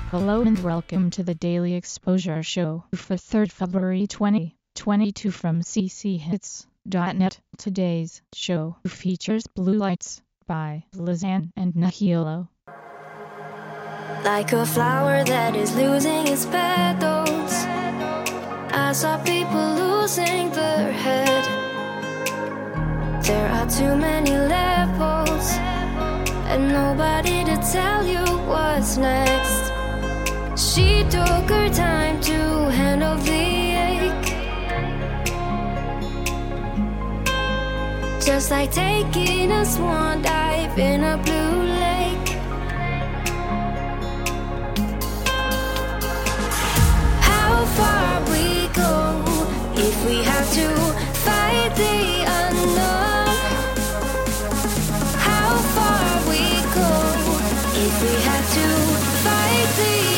Hello and welcome to the Daily Exposure Show for 3rd February 2022 from cchits.net. Today's show features Blue Lights by Lizanne and Nahilo. Like a flower that is losing its petals, I saw people losing their head. There are too many levels and nobody to tell you what's next. She took her time to handle the ache, just like taking a swan dive in a blue lake. How far we go if we have to fight the unknown? How far we go if we have to fight the unknown?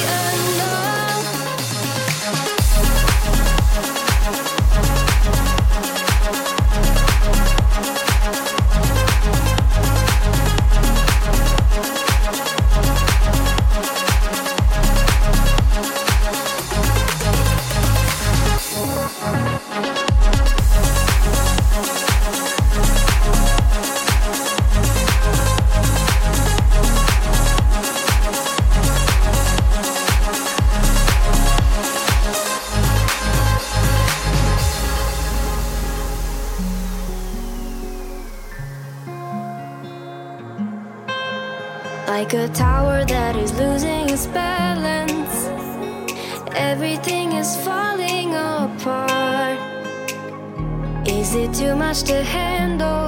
Like a tower that is losing its balance, everything is falling apart. Is it too much to handle?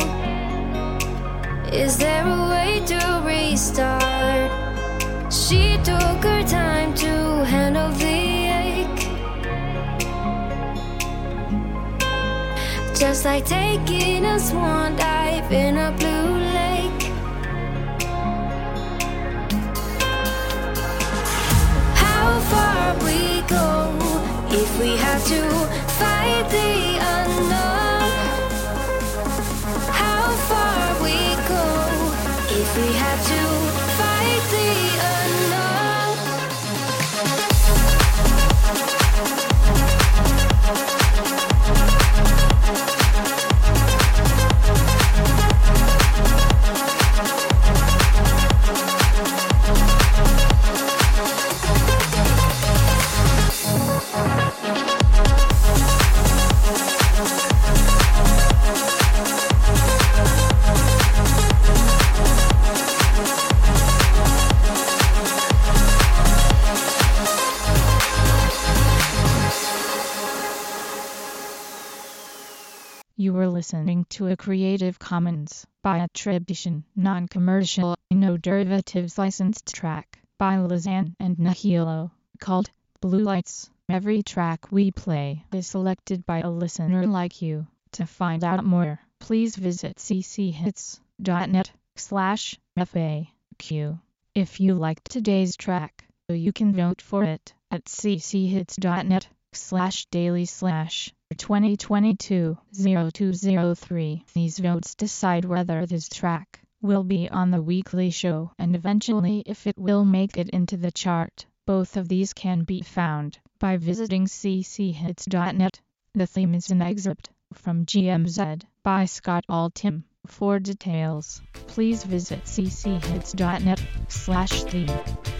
Is there a way to restart? She took her time to handle the ache, just like taking a swan dive in a blue lake. How far we go if we have to fight the unknown? How far we go if we have to fight the unknown? You were listening to a Creative Commons by attribution, non-commercial, no derivatives licensed track by Lizanne and Nahilo called Blue Lights. Every track we play is selected by a listener like you. To find out more, please visit cchits.net/FAQ. If you liked today's track, you can vote for it at cchits.net/daily/2022-0203. These votes decide whether this track will be on the weekly show and eventually if it will make it into the chart. Both of these can be found by visiting cchits.net. The theme is an excerpt from GMZ by Scott Altham. For details, please visit cchits.net/theme.